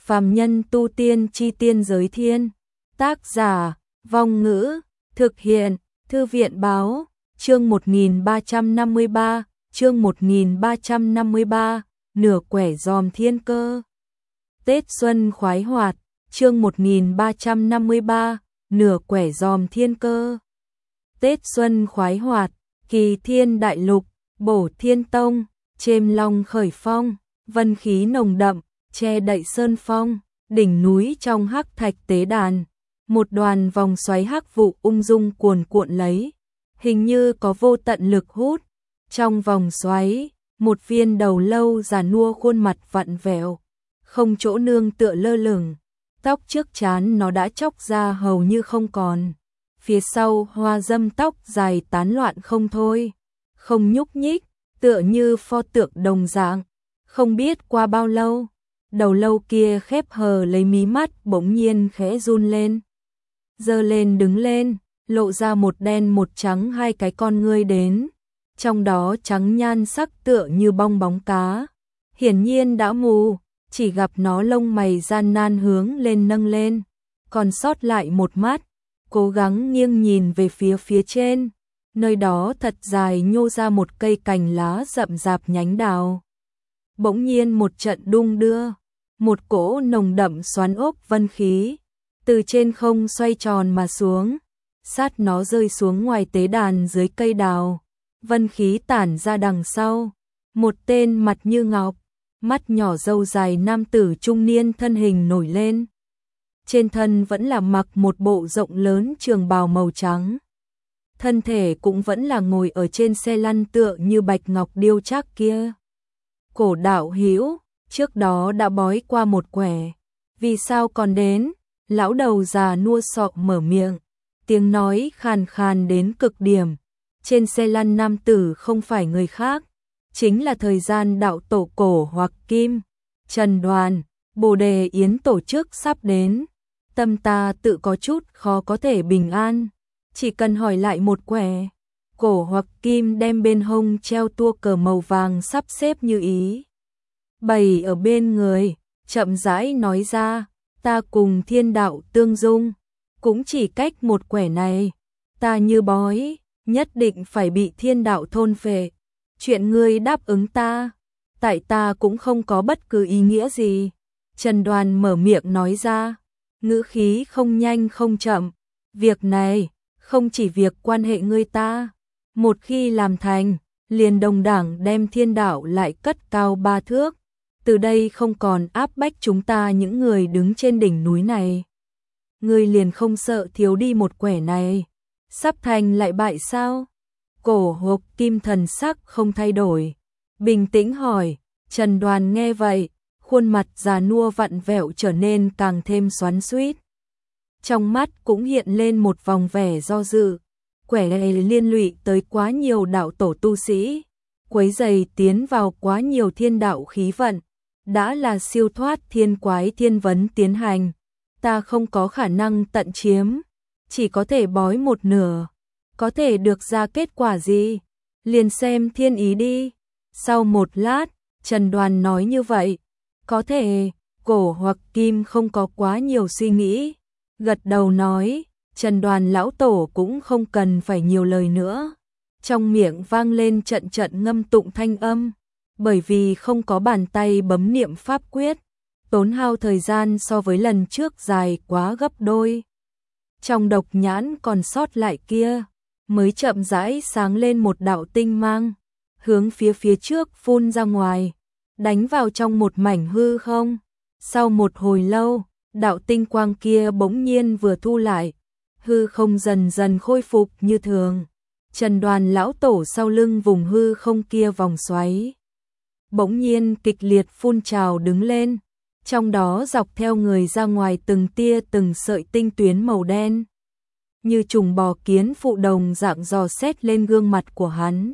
Phàm nhân tu tiên chi tiên giới thiên. Tác giả, Vong Ngữ, thực hiện, Thư viện báo, chương 1353, chương 1353, nửa quẻ giòm thiên cơ. Tết Xuân khoái hoạt, chương 1353, nửa quẻ giòm thiên cơ. Tết Xuân khoái hoạt, Kỳ Thiên Đại Lục, Bổ Thiên Tông, Chêm Long khởi phong, vân khí nồng đậm, che đậy sơn phong, đỉnh núi trong hắc thạch tế đàn, một đoàn vòng xoáy hắc vụ ung dung cuồn cuộn lấy, hình như có vô tận lực hút. Trong vòng xoáy, một viên đầu lâu già nua khuôn mặt vặn vẹo, không chỗ nương tựa lơ lửng, tóc trước trán nó đã chóc ra hầu như không còn. Phía sau hoa dâm tóc dài tán loạn không thôi, không nhúc nhích, tựa như pho tượng đồng dạng. Không biết qua bao lâu, đầu lâu kia khép hờ lấy mí mắt bỗng nhiên khẽ run lên. Giơ lên đứng lên, lộ ra một đen một trắng hai cái con ngươi đến. Trong đó trắng nhan sắc tựa như bong bóng cá. Hiển nhiên đã mù, chỉ gặp nó lông mày gian nan hướng lên nâng lên. Còn sót lại một mắt, cố gắng nghiêng nhìn về phía trên. Nơi đó thật dài nhô ra một cây cành lá rậm rạp nhánh đào. Bỗng nhiên một trận đung đưa, một cỗ nồng đậm xoắn ốc vân khí từ trên không xoay tròn mà xuống, sát nó rơi xuống ngoài tế đàn dưới cây đào. Vân khí tản ra đằng sau, một tên mặt như ngọc, mắt nhỏ râu dài nam tử trung niên thân hình nổi lên. Trên thân vẫn là mặc một bộ rộng lớn trường bào màu trắng. Thân thể cũng vẫn là ngồi ở trên xe lăn tựa như bạch ngọc điêu chắc kia. Cổ đạo hữu, trước đó đã bói qua một quẻ, vì sao còn đến? Lão đầu già nua sọ mở miệng, tiếng nói khàn khàn đến cực điểm. Trên xe lăn nam tử không phải người khác, chính là thời gian đạo tổ Cổ Hoặc Kim, Trần Đoàn. Bồ đề yến tổ chức sắp đến, tâm ta tự có chút khó có thể bình an, chỉ cần hỏi lại một quẻ. Cổ Hoặc Kim đem bên hông treo tua cờ màu vàng sắp xếp như ý bày ở bên người, chậm rãi nói ra, ta cùng thiên đạo tương dung, cũng chỉ cách một quẻ này, ta như bói, nhất định phải bị thiên đạo thôn phệ. Chuyện ngươi đáp ứng ta, tại ta cũng không có bất cứ ý nghĩa gì. Trần Đoàn mở miệng nói ra, ngữ khí không nhanh không chậm, việc này không chỉ việc quan hệ ngươi ta, một khi làm thành, liền đồng đẳng đem thiên đạo lại cất cao 3 thước, từ đây không còn áp bách chúng ta những người đứng trên đỉnh núi này. Ngươi liền không sợ thiếu đi một quẻ này, sắp thành lại bại sao? Cổ Hoặc Kim thần sắc không thay đổi, bình tĩnh hỏi. Trần Đoàn nghe vậy, khuôn mặt già nua vặn vẹo trở nên càng thêm xoắn xuýt. Trong mắt cũng hiện lên một vòng vẻ do dự, quẻ này liên lụy tới quá nhiều đạo tổ tu sĩ, quấy rầy tiến vào quá nhiều thiên đạo khí vận, đã là siêu thoát thiên quái thiên vấn tiến hành, ta không có khả năng tận chiếm, chỉ có thể bói một nửa, có thể được ra kết quả gì, liền xem thiên ý đi. Sau một lát, Trần Đoàn nói như vậy, có thể. Cổ Hoặc Kim không có quá nhiều suy nghĩ, gật đầu nói, Trần Đoàn lão tổ cũng không cần phải nhiều lời nữa. Trong miệng vang lên trận trận ngâm tụng thanh âm, bởi vì không có bàn tay bấm niệm pháp quyết, tốn hao thời gian so với lần trước dài quá gấp đôi. Trong độc nhãn còn sót lại kia, mới chậm rãi sáng lên một đạo tinh mang, hướng phía trước phun ra ngoài, đánh vào trong một mảnh hư không. Sau một hồi lâu, đạo tinh quang kia bỗng nhiên vừa thu lại, hư không dần dần khôi phục như thường. Trần Đoàn lão tổ sau lưng vùng hư không kia vòng xoáy bỗng nhiên kịch liệt phun trào đứng lên, trong đó dọc theo người ra ngoài từng tia từng sợi tinh tuyến màu đen, như trùng bò kiến phụ đồng dạng dò xét lên gương mặt của hắn,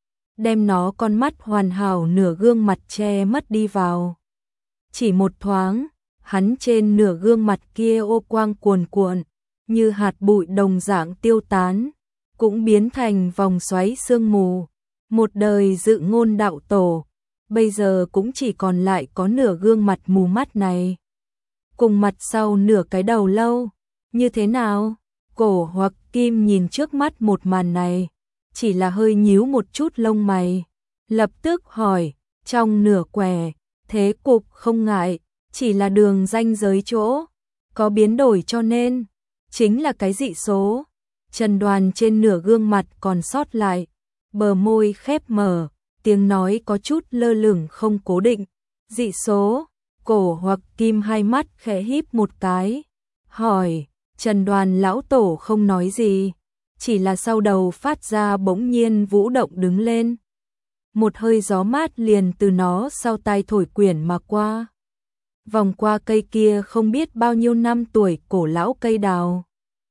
đem nó con mắt hoàn hảo nửa gương mặt che mất đi vào. Chỉ một thoáng, hắn trên nửa gương mặt kia ô quang cuồn cuộn, như hạt bụi đồng dạng tiêu tán, cũng biến thành vòng xoáy sương mù. Một đời dự ngôn đạo tổ, bây giờ cũng chỉ còn lại có nửa gương mặt mù mắt này. cùng mặt sau nửa cái đầu lâu. Như thế nào? Cổ Hoặc Kim nhìn trước mắt một màn này, chỉ là hơi nhíu một chút lông mày, lập tức hỏi, trong nửa quẻ, thế cục không ngại, chỉ là đường ranh giới chỗ có biến đổi cho nên chính là cái dị số. Trần Đoàn trên nửa gương mặt còn sót lại, bờ môi khép mở, tiếng nói có chút lơ lửng không cố định. Dị số? Cổ Hoặc Kim hai mắt khẽ híp một cái, hỏi. Trần Đoàn lão tổ không nói gì, chỉ là sau đầu phát ra bỗng nhiên vũ động đứng lên. Một hơi gió mát liền từ nó sau tai thổi quyển mà qua. Vòng qua cây kia không biết bao nhiêu năm tuổi cổ lão cây đào.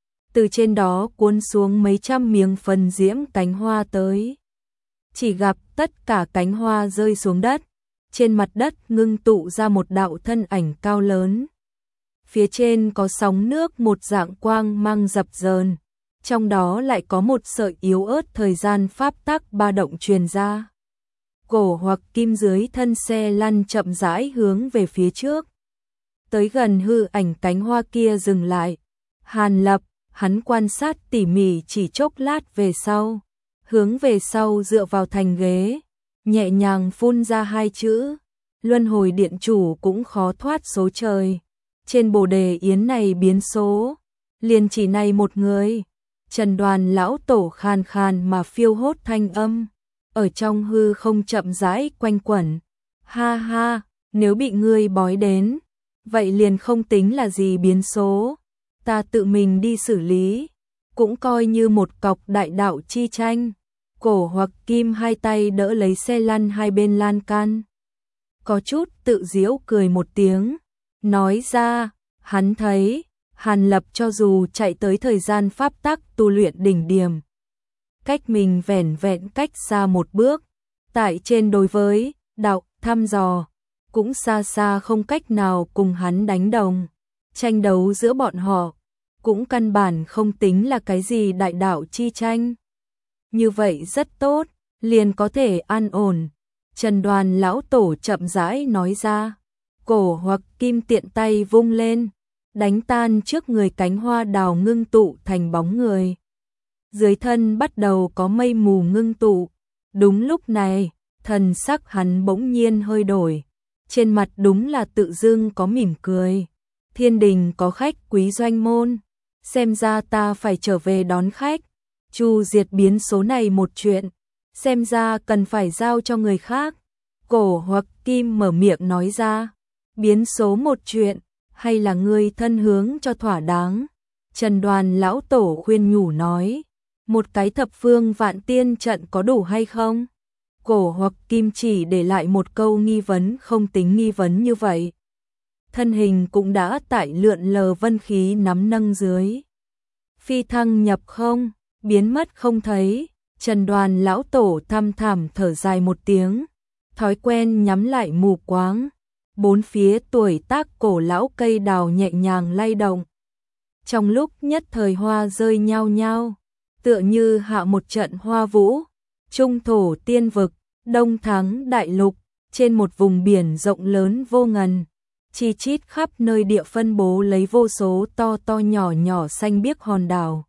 Từ trên đó cuốn xuống mấy trăm miếng phần diễm cánh hoa tới. Chỉ gặp tất cả cánh hoa rơi xuống đất. Trên mặt đất ngưng tụ ra một đạo thân ảnh cao lớn. Phía trên có sóng nước một dạng quang mang dập dờn, trong đó lại có một sợi yếu ớt thời gian pháp tắc ba động truyền ra. Cổ Hoặc Kim dưới thân xe lăn chậm rãi hướng về phía trước. Tới gần hư ảnh cánh hoa kia dừng lại. Hàn Lập, hắn quan sát tỉ mỉ chỉ chốc lát về sau, hướng về sau dựa vào thành ghế, nhẹ nhàng phun ra hai chữ, luân hồi điện chủ cũng khó thoát số trời. Trên bồ đề yến này biến số, liền chỉ này một người. Trần Đoàn lão tổ khàn khàn mà phiêu hốt thanh âm, ở trong hư không chậm rãi quanh quẩn. Ha ha, nếu bị ngươi bói đến, vậy liền không tính là gì biến số. Ta tự mình đi xử lý, cũng coi như một cọc đại đạo chi tranh. Cổ Hoặc Kim hai tay đỡ lấy xe lăn hai bên lan can, có chút tự giễu cười một tiếng, nói ra, hắn thấy, Hàn Lập cho dù chạy tới thời gian pháp tắc tu luyện đỉnh điểm, cách mình vẻn vẹn cách xa một bước, tại trên đối với đạo thăm dò, cũng xa xa không cách nào cùng hắn đánh đồng. Tranh đấu giữa bọn họ, cũng căn bản không tính là cái gì đại đạo chi tranh. Như vậy rất tốt, liền có thể an ổn. Trần Đoàn lão tổ chậm rãi nói ra. Cổ Hoặc Kim tiện tay vung lên, đánh tan trước người cánh hoa đào ngưng tụ thành bóng người. Dưới thân bắt đầu có mây mù ngưng tụ. Đúng lúc này, thần sắc hắn bỗng nhiên hơi đổi. Trên mặt đúng là tự dưng có mỉm cười. Thiên đình có khách quý doanh môn, xem ra ta phải trở về đón khách. Chu diệt biến số này một chuyện, xem ra cần phải giao cho người khác. Cổ Hoặc Kim mở miệng nói ra, biến số một chuyện, hay là ngươi thân hướng cho thỏa đáng. Trần Đoàn lão tổ khuyên nhủ nói, một cái thập phương vạn tiên trận có đủ hay không? Cổ Hoặc Kim chỉ để lại một câu nghi vấn không tính nghi vấn như vậy. Thân hình cũng đã tại lượn lờ vân khí nắm nâng dưới. Phi thăng nhập không, biến mất không thấy. Trần Đoàn lão tổ thăm thẳm thở dài một tiếng, thói quen nhắm lại mù quáng. Bốn phía tuổi tác cổ lão cây đào nhẹ nhàng lay động. Trong lúc nhất thời hoa rơi nhao nhao, tựa như hạ một trận hoa vũ. Trung thổ tiên vực, đông thắng đại lục, trên một vùng biển rộng lớn vô ngần, chi chít khắp nơi địa phân bố lấy vô số to to nhỏ nhỏ xanh biếc hòn đảo.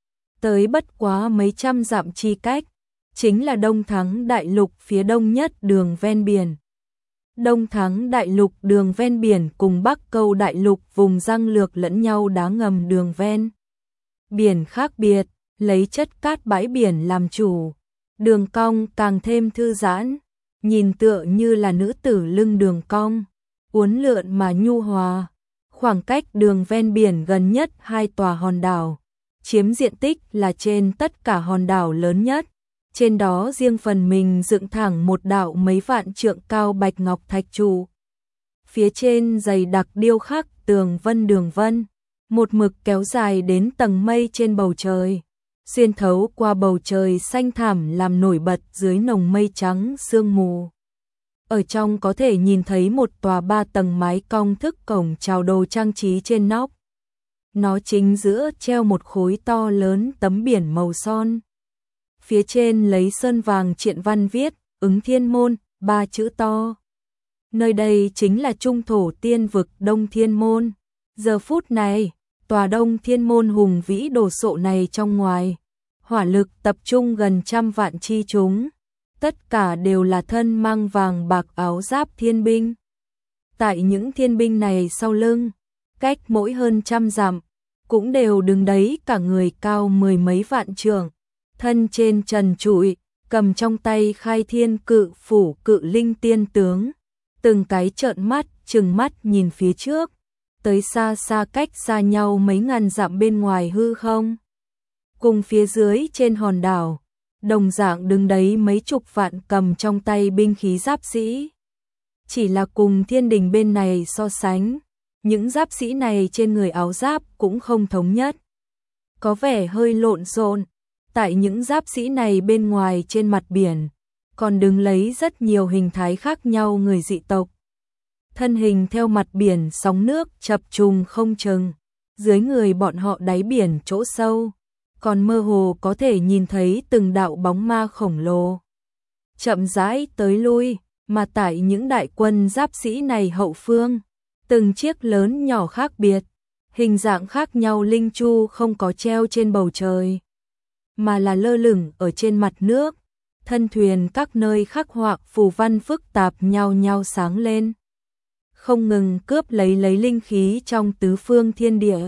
Tới bất quá mấy trăm dặm chi cách, chính là Đông Thắng đại lục phía đông nhất đường ven biển. Đông Thắng đại lục đường ven biển cùng Bắc Câu đại lục vùng răng lược lẫn nhau đá ngầm đường ven biển khác biệt, lấy chất cát bãi biển làm chủ. Đường cong càng thêm thư giãn, nhìn tựa như là nữ tử lưng đường cong, uốn lượn mà nhu hòa. Khoảng cách đường ven biển gần nhất hai tòa hòn đảo, chiếm diện tích là trên tất cả hòn đảo lớn nhất. Trên đó riêng phần mình dựng thẳng một đạo mấy vạn trượng cao bạch ngọc thạch trụ. Phía trên dày đặc điêu khắc tường vân đường vân, một mực kéo dài đến tầng mây trên bầu trời, xuyên thấu qua bầu trời xanh thẳm làm nổi bật dưới nồng mây trắng sương mù. Ở trong có thể nhìn thấy một tòa 3 tầng mái cong thức cổng chào đồ trang trí trên nóc. Nó chính giữa treo một khối to lớn tấm biển màu son. Phía trên lấy sơn vàng triện văn viết, ứng thiên môn, 3 chữ to. Nơi đây chính là trung thổ tiên vực Đông Thiên Môn. Giờ phút này, tòa Đông Thiên môn hùng vĩ đồ sộ này trong ngoài, hỏa lực tập trung gần 100 vạn chi chúng, tất cả đều là thân mang vàng bạc áo giáp thiên binh. Tại những thiên binh này sau lưng, cách mỗi hơn 100 dặm, cũng đều đứng đấy cả người cao 10 mấy vạn trượng, thân trên trần trụi, cầm trong tay khai thiên cự phủ cự linh tiên tướng, từng cái trợn mắt, trừng mắt nhìn phía trước, tới xa xa cách xa nhau mấy ngàn dặm bên ngoài hư không. Cùng phía dưới trên hòn đảo, đồng dạng đứng đấy mấy chục vạn cầm trong tay binh khí giáp sĩ. Chỉ là cùng thiên đình bên này so sánh, những giáp sĩ này trên người áo giáp cũng không thống nhất. Có vẻ hơi lộn xộn, tại những giáp sĩ này bên ngoài trên mặt biển, còn đứng lấy rất nhiều hình thái khác nhau người dị tộc. Thân hình theo mặt biển sóng nước chập trùng không chừng, dưới người bọn họ đáy biển chỗ sâu, còn mơ hồ có thể nhìn thấy từng đạo bóng ma khổng lồ. Chậm rãi tới lui, mà tại những đại quân giáp sĩ này hậu phương, từng chiếc lớn nhỏ khác biệt, hình dạng khác nhau linh chu không có treo trên bầu trời, mà là lơ lửng ở trên mặt nước, thân thuyền các nơi khắc họa phù văn phức tạp nhau nhau sáng lên, không ngừng cướp lấy linh khí trong tứ phương thiên địa.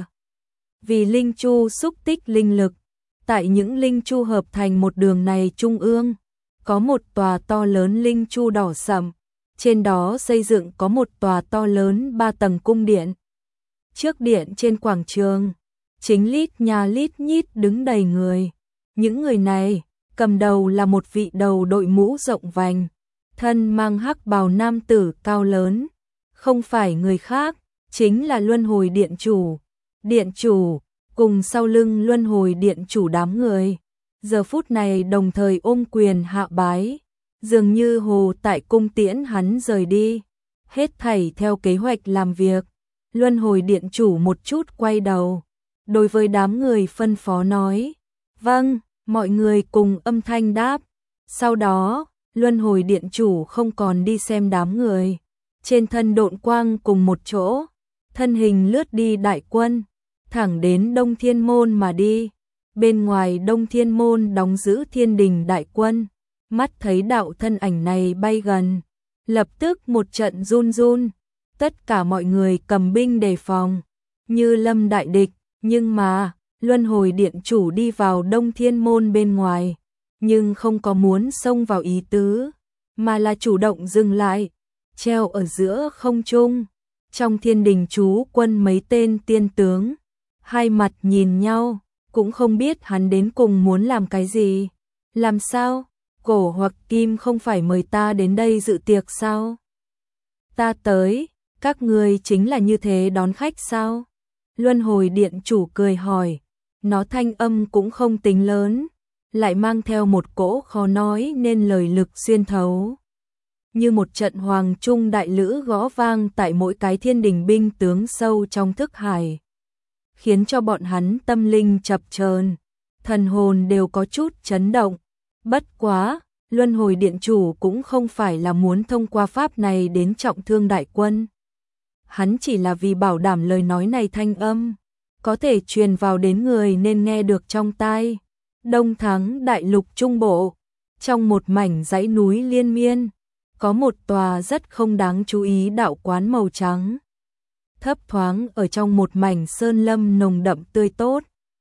Vì linh chu xúc tích linh lực, tại những linh chu hợp thành một đường này trung ương, có một tòa to lớn linh chu đỏ sẫm, trên đó xây dựng có một tòa to lớn 3 tầng cung điện. Trước điện trên quảng trường, chính lít nhà lít nhít đứng đầy người. Những người này, cầm đầu là một vị đầu đội mũ rộng vành, thân mang hắc bào nam tử cao lớn, không phải người khác, chính là Luân Hồi Điện Chủ. Điện Chủ, cùng sau lưng Luân Hồi Điện Chủ đám người, giờ phút này đồng thời ôm quyền hạ bái, dường như hồ tại cung tiễn hắn rời đi, hết thảy theo kế hoạch làm việc. Luân Hồi Điện Chủ một chút quay đầu, đối với đám người phân phó nói, vâng, mọi người cùng âm thanh đáp. Sau đó, Luân Hồi Điện Chủ không còn đi xem đám người, trên thân độn quang cùng một chỗ, thân hình lướt đi đại quân, thẳng đến Đông Thiên Môn mà đi. Bên ngoài Đông Thiên Môn đóng giữ thiên đình đại quân, mắt thấy đạo thân ảnh này bay gần, lập tức một trận run run, tất cả mọi người cầm binh đề phòng, như lâm đại địch. Nhưng mà, Luân Hồi Điện Chủ đi vào Đông Thiên Môn bên ngoài, nhưng không có muốn xông vào ý tứ, mà là chủ động dừng lại, treo ở giữa không trung. Trong thiên đình trú quân mấy tên tiên tướng, hai mặt nhìn nhau, cũng không biết hắn đến cùng muốn làm cái gì. Làm sao? Cổ hoặc Kim không phải mời ta đến đây dự tiệc sao? Ta tới, các ngươi chính là như thế đón khách sao? Luân Hồi Điện Chủ cười hỏi, nó thanh âm cũng không tính lớn, lại mang theo một cỗ khó nói nên lời lực xuyên thấu. Như một trận hoàng trung đại lữ gõ vang tại mỗi cái thiên đình binh tướng sâu trong thức hải, khiến cho bọn hắn tâm linh chập chờn, thần hồn đều có chút chấn động. Bất quá, Luân Hồi Điện Chủ cũng không phải là muốn thông qua pháp này đến trọng thương đại quân. Hắn chỉ là vì bảo đảm lời nói này thanh âm có thể truyền vào đến người nên nghe được trong tai. Đông Thắng đại lục trung bộ, trong một mảnh dãy núi liên miên, có một tòa rất không đáng chú ý đạo quán màu trắng, thấp thoáng ở trong một mảnh sơn lâm nồng đậm tươi tốt.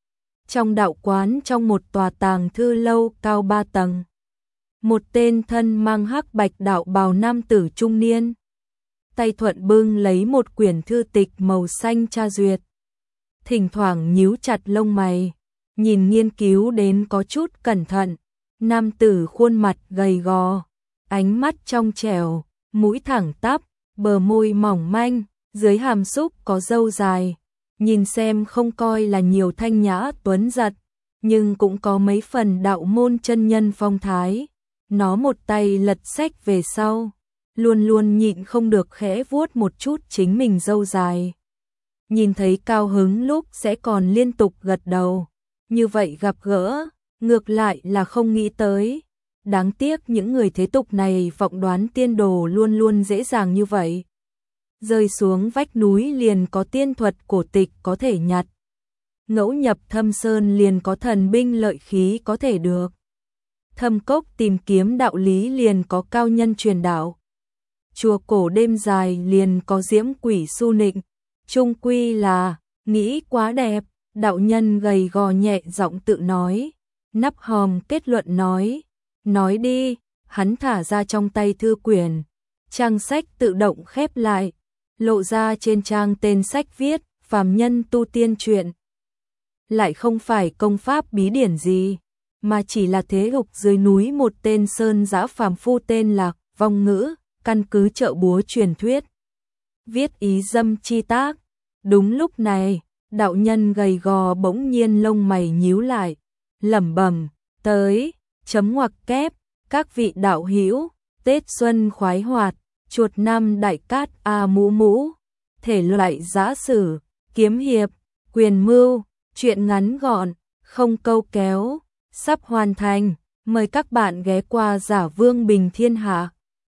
Trong đạo quán, trong một tòa tàng thư lâu cao 3 tầng, một tên thân mang hắc bạch đạo bào nam tử trung niên, tay thuận bưng lấy một quyển thư tịch màu xanh tra duyệt, thỉnh thoảng nhíu chặt lông mày, nhìn nghiên cứu đến có chút cẩn thận. Nam tử khuôn mặt gầy gò, ánh mắt trong trẻo, mũi thẳng tắp, bờ môi mỏng manh, dưới hàm xúc có râu dài, nhìn xem không coi là nhiều thanh nhã tuấn giật, nhưng cũng có mấy phần đạo môn chân nhân phong thái. Nó một tay lật sách về sau, luôn luôn nhịn không được khẽ vuốt một chút chính mình râu dài. Nhìn thấy cao hứng lúc sẽ còn liên tục gật đầu. Như vậy gặp gỡ, ngược lại là không nghĩ tới. Đáng tiếc những người thế tục này vọng đoán tiên đồ luôn luôn dễ dàng như vậy. rơi xuống vách núi liền có tiên thuật cổ tịch có thể nhặt. Ngẫu nhập thâm sơn liền có thần binh lợi khí có thể được. Thâm cốc tìm kiếm đạo lý liền có cao nhân truyền đạo. Chùa cổ đêm dài liền có diễm quỷ su nịnh. Chung quy là, nghĩ quá đẹp, đạo nhân gầy gò nhẹ giọng tự nói. Nắp hòm kết luận nói đi, hắn thả ra trong tay thư quyển. Trang sách tự động khép lại, lộ ra trên trang tên sách viết, phàm nhân tu tiên truyện. Lại không phải công pháp bí điển gì, mà chỉ là thế tục dưới núi một tên sơn dã phàm phu tên là Vong Ngữ, căn cứ trợ búa truyền thuyết. Viết ý dâm chi tác. Đúng lúc này, đạo nhân gầy gò bỗng nhiên lông mày nhíu lại, lẩm bẩm, tới, chấm ngoặc kép, các vị đạo hữu, Tết xuân khoái hoạt, chuột năm đại cát a mũ mũ, thể loại giã sử, kiếm hiệp, quyền mưu, truyện ngắn gọn, không câu kéo, sắp hoàn thành, mời các bạn ghé qua Giả Vương Bình Thiên Hạ.